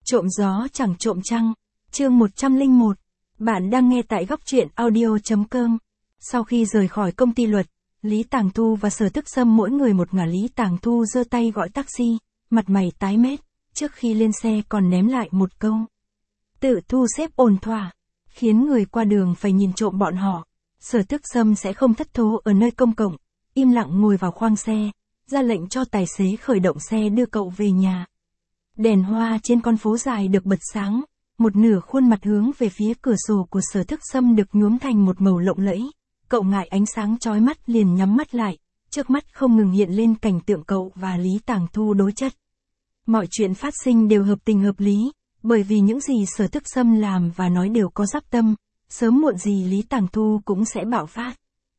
Trộm gió chẳng trộm trăng, chương 101. Bạn đang nghe tại góc truyện audio.com. Sau khi rời khỏi công ty luật, Lý Tàng Thu và Sở Thức Sâm mỗi người một ngả. Lý Tàng Thu giơ tay gọi taxi, mặt mày tái mét, trước khi lên xe còn ném lại một câu. Tự thu xếp ổn thỏa, khiến người qua đường phải nhìn trộm bọn họ. Sở Thức Sâm sẽ không thất thố ở nơi công cộng, im lặng ngồi vào khoang xe, ra lệnh cho tài xế khởi động xe đưa cậu về nhà. Đèn hoa trên con phố dài được bật sáng, một nửa khuôn mặt hướng về phía cửa sổ của Sở Thức Sâm được nhuốm thành một màu lộng lẫy. Cậu ngại ánh sáng chói mắt liền nhắm mắt lại, trước mắt không ngừng hiện lên cảnh tượng cậu và Lý Tàng Thu đối chất. Mọi chuyện phát sinh đều hợp tình hợp lý, bởi vì những gì Sở Thức Sâm làm và nói đều có dắp tâm, sớm muộn gì Lý Tàng Thu cũng sẽ bạo phát.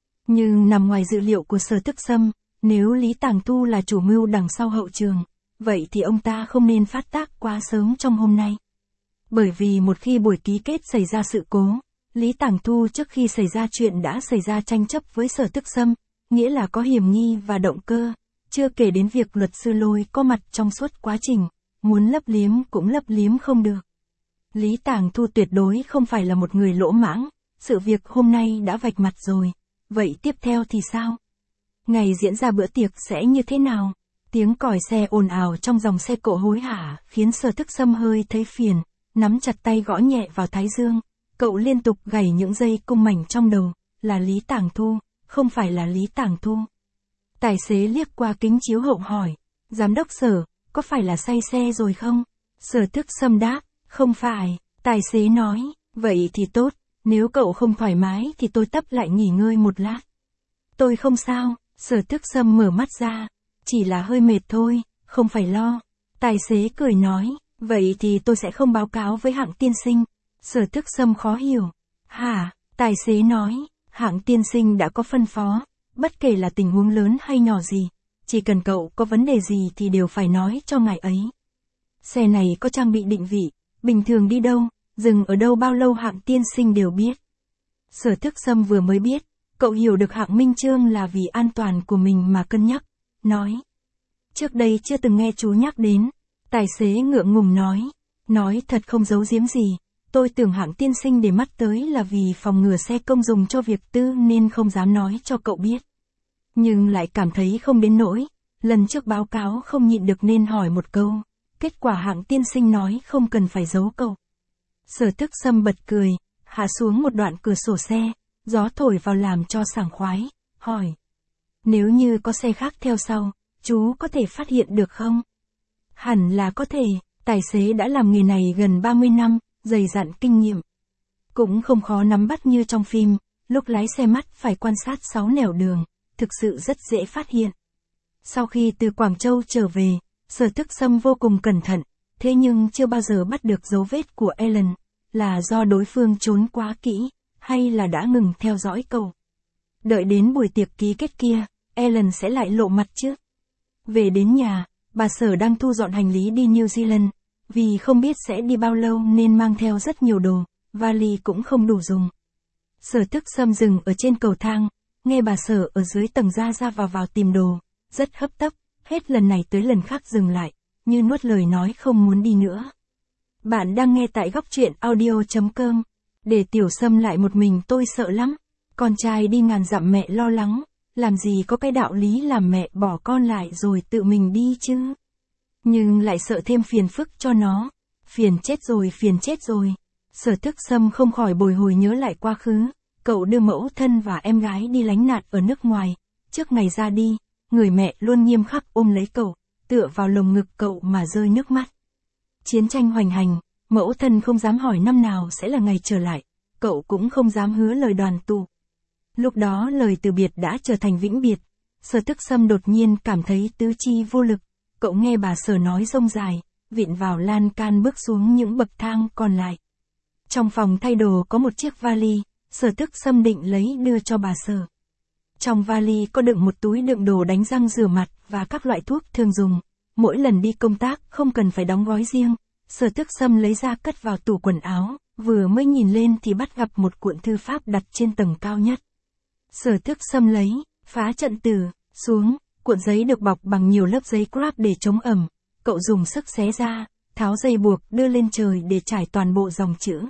Nhưng nằm ngoài dự liệu của Sở Thức Sâm, nếu Lý Tàng Thu là chủ mưu đằng sau hậu trường, vậy thì ông ta không nên phát tác quá sớm trong hôm nay. Bởi vì một khi buổi ký kết xảy ra sự cố, Lý Tàng Thu trước khi xảy ra chuyện đã xảy ra tranh chấp với Sở Thức Sâm, nghĩa là có hiểm nghi và động cơ, chưa kể đến việc luật sư Lôi có mặt trong suốt quá trình, muốn lấp liếm cũng lấp liếm không được. Lý Tàng Thu tuyệt đối không phải là một người lỗ mãng, sự việc hôm nay đã vạch mặt rồi, vậy tiếp theo thì sao? Ngày diễn ra bữa tiệc sẽ như thế nào? Tiếng còi xe ồn ào trong dòng xe cộ hối hả khiến Sở Thức Sâm hơi thấy phiền, nắm chặt tay gõ nhẹ vào thái dương, cậu liên tục gảy những dây cung mảnh trong đầu, là Lý Tàng Thu, không phải là Lý Tàng Thu. Tài xế liếc qua kính chiếu hậu hỏi, giám đốc Sở, có phải là say xe rồi không? Sở Thức Sâm đáp, không phải, tài xế nói, vậy thì tốt, nếu cậu không thoải mái thì tôi tấp lại nghỉ ngơi một lát. Tôi không sao, Sở Thức Sâm mở mắt ra. Chỉ là hơi mệt thôi, không phải lo. Tài xế cười nói, vậy thì tôi sẽ không báo cáo với hạng tiên sinh. Sở Thức Sâm khó hiểu. Hả? Tài xế nói, hạng tiên sinh đã có phân phó, bất kể là tình huống lớn hay nhỏ gì, chỉ cần cậu có vấn đề gì thì đều phải nói cho ngài ấy. Xe này có trang bị định vị, bình thường đi đâu, dừng ở đâu bao lâu hạng tiên sinh đều biết. Sở Thức Sâm vừa mới biết, cậu hiểu được hạng Minh Chương là vì an toàn của mình mà cân nhắc. Nói. Trước đây chưa từng nghe chú nhắc đến. Tài xế ngượng ngùng nói thật không giấu giếm gì, tôi tưởng hạng tiên sinh để mắt tới là vì phòng ngừa xe công dùng cho việc tư nên không dám nói cho cậu biết. Nhưng lại cảm thấy không đến nỗi, lần trước báo cáo không nhịn được nên hỏi một câu, kết quả hạng tiên sinh nói không cần phải giấu cậu. Sở Thức Sâm bật cười, hạ xuống một đoạn cửa sổ xe, gió thổi vào làm cho sảng khoái, hỏi. Nếu như có xe khác theo sau, chú có thể phát hiện được không? Hẳn là có thể, tài xế đã làm nghề này gần 30 năm, dày dặn kinh nghiệm. Cũng không khó nắm bắt như trong phim, lúc lái xe mắt phải quan sát 6 nẻo đường, thực sự rất dễ phát hiện. Sau khi từ Quảng Châu trở về, Sở Thức Sâm vô cùng cẩn thận, thế nhưng chưa bao giờ bắt được dấu vết của Ellen, là do đối phương trốn quá kỹ, hay là đã ngừng theo dõi cậu. Đợi đến buổi tiệc ký kết kia, Ellen sẽ lại lộ mặt chứ. Về đến nhà, bà Sở đang thu dọn hành lý đi New Zealand, vì không biết sẽ đi bao lâu nên mang theo rất nhiều đồ, vali cũng không đủ dùng. Sở Thức Sâm dừng ở trên cầu thang, nghe bà Sở ở dưới tầng ra vào tìm đồ, rất hấp tấp, hết lần này tới lần khác dừng lại, như nuốt lời nói không muốn đi nữa. Bạn đang nghe tại góc truyện audio.com. Để Tiểu Sâm lại một mình tôi sợ lắm, con trai đi ngàn dặm mẹ lo lắng. Làm gì có cái đạo lý làm mẹ bỏ con lại rồi tự mình đi chứ. Nhưng lại sợ thêm phiền phức cho nó. Phiền chết rồi. Sở Thức Sâm không khỏi bồi hồi nhớ lại quá khứ. Cậu đưa mẫu thân và em gái đi lánh nạn ở nước ngoài. Trước ngày ra đi, người mẹ luôn nghiêm khắc ôm lấy cậu, tựa vào lồng ngực cậu mà rơi nước mắt. Chiến tranh hoành hành, mẫu thân không dám hỏi năm nào sẽ là ngày trở lại. Cậu cũng không dám hứa lời đoàn tụ. Lúc đó lời từ biệt đã trở thành vĩnh biệt. Sở Thức Sâm đột nhiên cảm thấy tứ chi vô lực. Cậu nghe bà Sở nói rông dài, vịn vào lan can bước xuống những bậc thang còn lại. Trong phòng thay đồ có một chiếc vali, Sở Thức Sâm định lấy đưa cho bà Sở. Trong vali có đựng một túi đựng đồ đánh răng rửa mặt và các loại thuốc thường dùng. Mỗi lần đi công tác không cần phải đóng gói riêng. Sở Thức Sâm lấy ra cất vào tủ quần áo, vừa mới nhìn lên thì bắt gặp một cuộn thư pháp đặt trên tầng cao nhất. Sở Thức Sâm lấy, phá trận từ, xuống, cuộn giấy được bọc bằng nhiều lớp giấy crap để chống ẩm, cậu dùng sức xé ra, tháo dây buộc đưa lên trời để trải toàn bộ dòng chữ.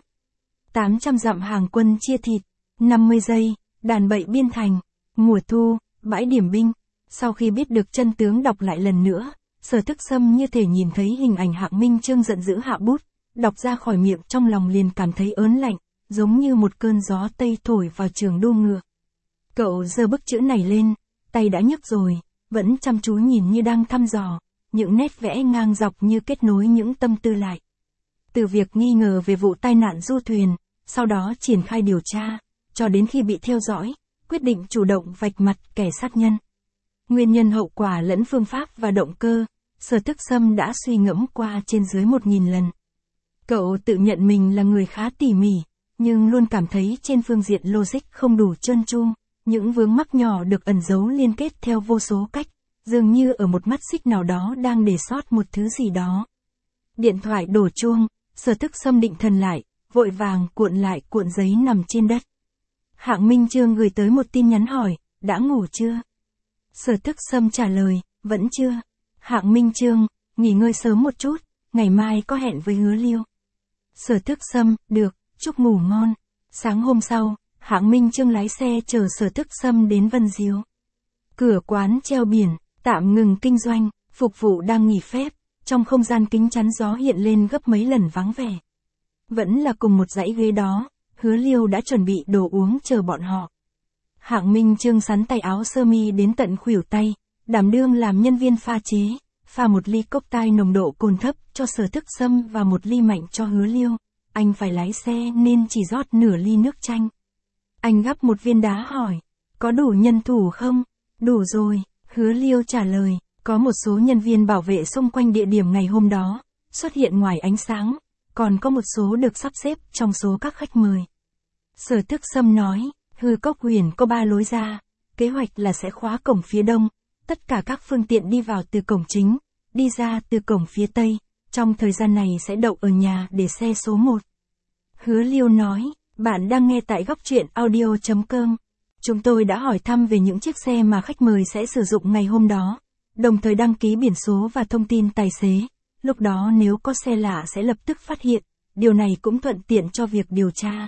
800 dặm hàng quân chia thịt, 50 giây, đàn bậy biên thành, mùa thu, bãi điểm binh. Sau khi biết được chân tướng đọc lại lần nữa, Sở Thức Sâm như thể nhìn thấy hình ảnh Hạng Minh Chương giận dữ hạ bút, đọc ra khỏi miệng trong lòng liền cảm thấy ớn lạnh, giống như một cơn gió tây thổi vào trường đua ngựa. Cậu giơ bức chữ này lên, tay đã nhấc rồi, vẫn chăm chú nhìn như đang thăm dò, những nét vẽ ngang dọc như kết nối những tâm tư lại. Từ việc nghi ngờ về vụ tai nạn du thuyền, sau đó triển khai điều tra, cho đến khi bị theo dõi, quyết định chủ động vạch mặt kẻ sát nhân. Nguyên nhân hậu quả lẫn phương pháp và động cơ, Sở Thức Sâm đã suy ngẫm qua trên dưới 1000 lần. Cậu tự nhận mình là người khá tỉ mỉ, nhưng luôn cảm thấy trên phương diện logic không đủ trơn tru, những vướng mắc nhỏ được ẩn giấu liên kết theo vô số cách, dường như ở một mắt xích nào đó đang để sót một thứ gì đó. Điện thoại đổ chuông, Sở Thức Sâm định thần lại, vội vàng cuộn lại cuộn giấy nằm trên đất. Hạng Minh Chương gửi tới một tin nhắn hỏi, đã ngủ chưa? Sở Thức Sâm trả lời, vẫn chưa. Hạng Minh Chương, nghỉ ngơi sớm một chút, ngày mai có hẹn với Hứa Liêu. Sở Thức Sâm, được, chúc ngủ ngon. Sáng hôm sau, Hạng Minh Chương lái xe chở Sở Thức Sâm đến Vân Diếu. Cửa quán treo biển, tạm ngừng kinh doanh, phục vụ đang nghỉ phép, trong không gian kính chắn gió hiện lên gấp mấy lần vắng vẻ. Vẫn là cùng một dãy ghế đó, Hứa Liêu đã chuẩn bị đồ uống chờ bọn họ. Hạng Minh Chương sắn tay áo sơ mi đến tận khuỷu tay, đảm đương làm nhân viên pha chế, pha một ly cocktail nồng độ cồn thấp cho Sở Thức Sâm và một ly mạnh cho Hứa Liêu. Anh phải lái xe nên chỉ rót nửa ly nước chanh. Anh gắp một viên đá hỏi, có đủ nhân thủ không? Đủ rồi, Hứa Liêu trả lời, có một số nhân viên bảo vệ xung quanh địa điểm ngày hôm đó, xuất hiện ngoài ánh sáng, còn có một số được sắp xếp trong số các khách mời. Sở Thức Sâm nói, Hư Cốc Huyền có 3 lối ra, kế hoạch là sẽ khóa cổng phía đông, tất cả các phương tiện đi vào từ cổng chính, đi ra từ cổng phía tây, trong thời gian này sẽ đậu ở nhà để xe số 1. Hứa Liêu nói, bạn đang nghe tại góc truyện audio.com. Chúng tôi đã hỏi thăm về những chiếc xe mà khách mời sẽ sử dụng ngày hôm đó, đồng thời đăng ký biển số và thông tin tài xế. Lúc đó nếu có xe lạ sẽ lập tức phát hiện, điều này cũng thuận tiện cho việc điều tra.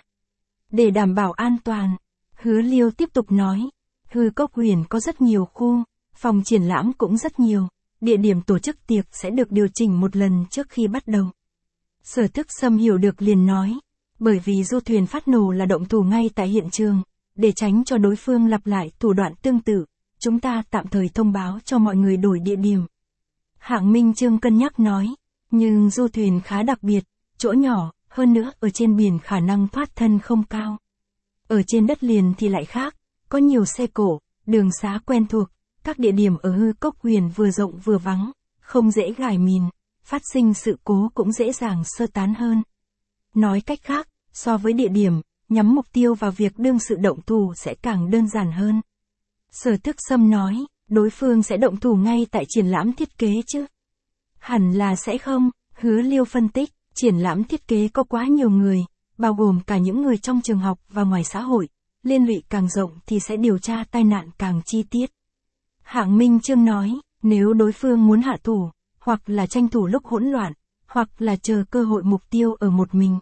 Để đảm bảo an toàn, Hứa Liêu tiếp tục nói, Hư Cốc Huyền có rất nhiều khu, phòng triển lãm cũng rất nhiều, địa điểm tổ chức tiệc sẽ được điều chỉnh một lần trước khi bắt đầu. Sở Thức Sâm hiểu được liền nói, bởi vì du thuyền phát nổ là động thủ ngay tại hiện trường, để tránh cho đối phương lặp lại thủ đoạn tương tự, chúng ta tạm thời thông báo cho mọi người đổi địa điểm. Hạng Minh Chương cân nhắc nói, nhưng du thuyền khá đặc biệt, chỗ nhỏ, hơn nữa ở trên biển khả năng thoát thân không cao. Ở trên đất liền thì lại khác, có nhiều xe cổ, đường xá quen thuộc, các địa điểm ở Hư Cốc Huyền vừa rộng vừa vắng, không dễ gài mìn, phát sinh sự cố cũng dễ dàng sơ tán hơn. Nói cách khác, so với địa điểm, nhắm mục tiêu vào việc đương sự động thủ sẽ càng đơn giản hơn. Sở Thức Sâm nói, đối phương sẽ động thủ ngay tại triển lãm thiết kế chứ? Hẳn là sẽ không, Hứa Liêu phân tích, triển lãm thiết kế có quá nhiều người, bao gồm cả những người trong trường học và ngoài xã hội, liên lụy càng rộng thì sẽ điều tra tai nạn càng chi tiết. Hạng Minh Chương nói, nếu đối phương muốn hạ thủ, hoặc là tranh thủ lúc hỗn loạn, hoặc là chờ cơ hội mục tiêu ở một mình.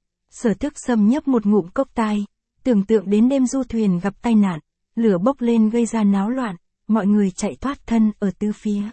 Sở Thức Sâm nhấp một ngụm cocktail, tưởng tượng đến đêm du thuyền gặp tai nạn, lửa bốc lên gây ra náo loạn, mọi người chạy thoát thân ở tứ phía.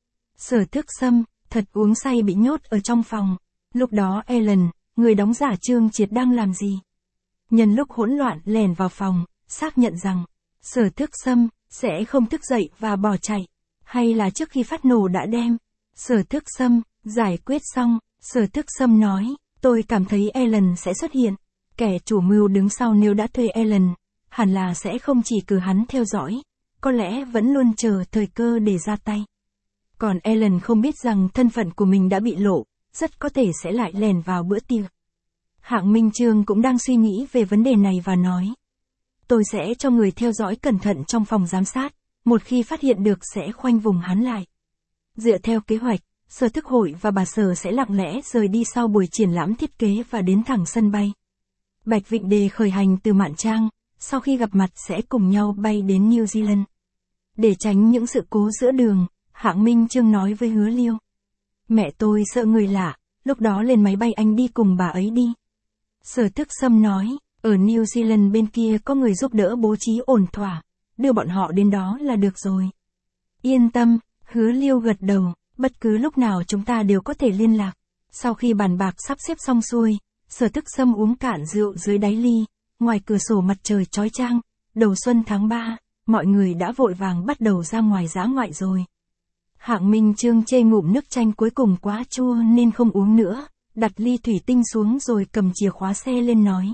Sở Thức Sâm, thật uống say bị nhốt ở trong phòng. Lúc đó Ellen, người đóng giả Trương Triệt đang làm gì? Nhân lúc hỗn loạn lèn vào phòng, xác nhận rằng, Sở Thức Sâm sẽ không thức dậy và bỏ chạy, hay là trước khi phát nổ đã đem. Sở Thức Sâm, giải quyết xong, Sở Thức Sâm nói, tôi cảm thấy Ellen sẽ xuất hiện. Kẻ chủ mưu đứng sau nếu đã thuê Ellen, hẳn là sẽ không chỉ cử hắn theo dõi, có lẽ vẫn luôn chờ thời cơ để ra tay. Còn Ellen không biết rằng thân phận của mình đã bị lộ, rất có thể sẽ lại lèn vào bữa tiệc. Hạng Minh Chương cũng đang suy nghĩ về vấn đề này và nói, tôi sẽ cho người theo dõi cẩn thận trong phòng giám sát, một khi phát hiện được sẽ khoanh vùng hắn lại. Dựa theo kế hoạch, Sở Thức Hội và bà Sở sẽ lặng lẽ rời đi sau buổi triển lãm thiết kế và đến thẳng sân bay. Bạch Vịnh Đề khởi hành từ Mạn Trang, sau khi gặp mặt sẽ cùng nhau bay đến New Zealand. Để tránh những sự cố giữa đường, Hạng Minh Chương nói với Hứa Liêu. Mẹ tôi sợ người lạ, lúc đó lên máy bay anh đi cùng bà ấy đi. Sở Thức Sâm nói, ở New Zealand bên kia có người giúp đỡ bố trí ổn thỏa, đưa bọn họ đến đó là được rồi. Yên tâm, Hứa Liêu gật đầu, bất cứ lúc nào chúng ta đều có thể liên lạc. Sau khi bàn bạc sắp xếp xong xuôi, Sở Thức Sâm uống cạn rượu dưới đáy ly, ngoài cửa sổ mặt trời chói chang, đầu xuân tháng 3, mọi người đã vội vàng bắt đầu ra ngoài dã ngoại rồi. Hạng Minh Chương chê ngụm nước chanh cuối cùng quá chua nên không uống nữa, đặt ly thủy tinh xuống rồi cầm chìa khóa xe lên nói.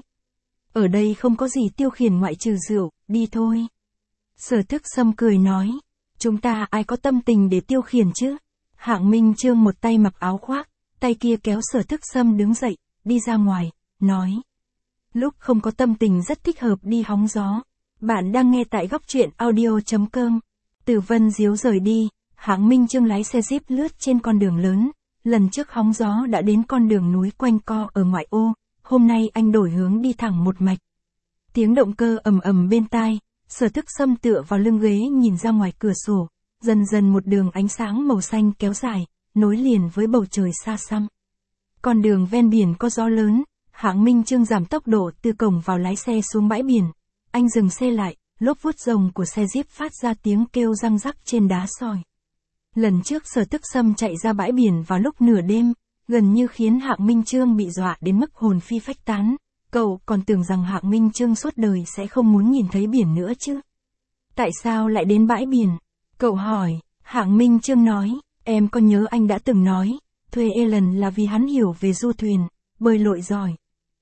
Ở đây không có gì tiêu khiển ngoại trừ rượu, đi thôi. Sở Thức Sâm cười nói, chúng ta ai có tâm tình để tiêu khiển chứ? Hạng Minh Chương một tay mặc áo khoác, tay kia kéo Sở Thức Sâm đứng dậy, đi ra ngoài, nói. Lúc không có tâm tình rất thích hợp đi hóng gió. Bạn đang nghe tại góc truyện audio.com. Từ Vân Diếu rời đi, Hạng Minh Chương lái xe Jeep lướt trên con đường lớn. Lần trước hóng gió đã đến con đường núi quanh co ở ngoại ô, hôm nay anh đổi hướng đi thẳng một mạch. Tiếng động cơ ầm ầm bên tai, Sở Thức Sâm tựa vào lưng ghế nhìn ra ngoài cửa sổ, dần dần một đường ánh sáng màu xanh kéo dài, nối liền với bầu trời xa xăm. Con đường ven biển có gió lớn, Hạng Minh Chương giảm tốc độ từ cổng vào lái xe xuống bãi biển. Anh dừng xe lại, lốp vuốt rồng của xe Jeep phát ra tiếng kêu răng rắc trên đá sỏi. Lần trước Sở Thức Sâm chạy ra bãi biển vào lúc nửa đêm, gần như khiến Hạng Minh Chương bị dọa đến mức hồn phi phách tán. Cậu còn tưởng rằng Hạng Minh Chương suốt đời sẽ không muốn nhìn thấy biển nữa chứ. Tại sao lại đến bãi biển? Cậu hỏi. Hạng Minh Chương nói, em có nhớ anh đã từng nói, thuê Ellen là vì hắn hiểu về du thuyền, bơi lội giỏi.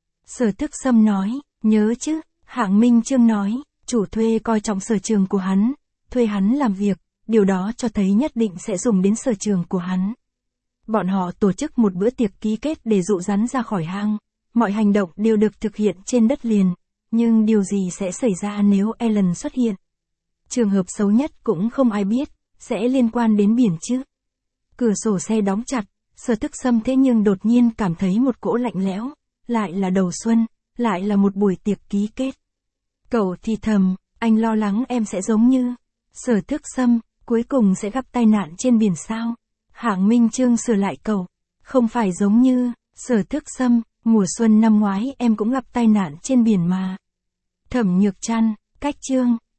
Sở Thức Sâm nói, nhớ chứ. Hạng Minh Chương nói, chủ thuê coi trọng sở trường của hắn, thuê hắn làm việc, điều đó cho thấy nhất định sẽ dùng đến sở trường của hắn. Bọn họ tổ chức một bữa tiệc ký kết để dụ rắn ra khỏi hang, mọi hành động đều được thực hiện trên đất liền, nhưng điều gì sẽ xảy ra nếu Ellen xuất hiện? Trường hợp xấu nhất cũng không ai biết, sẽ liên quan đến biển chứ. Cửa sổ xe đóng chặt, Sở Thức Sâm thế nhưng đột nhiên cảm thấy một cỗ lạnh lẽo, lại là đầu xuân, lại là một buổi tiệc ký kết. Cậu thì thầm, anh lo lắng em sẽ giống như Sở Thức Sâm, cuối cùng sẽ gặp tai nạn trên biển sao? Hạng Minh Chương sửa lại cậu, không phải giống như Sở Thức Sâm, mùa xuân năm ngoái em cũng gặp tai nạn trên biển mà. Thẩm Nhược Trăn, cách chương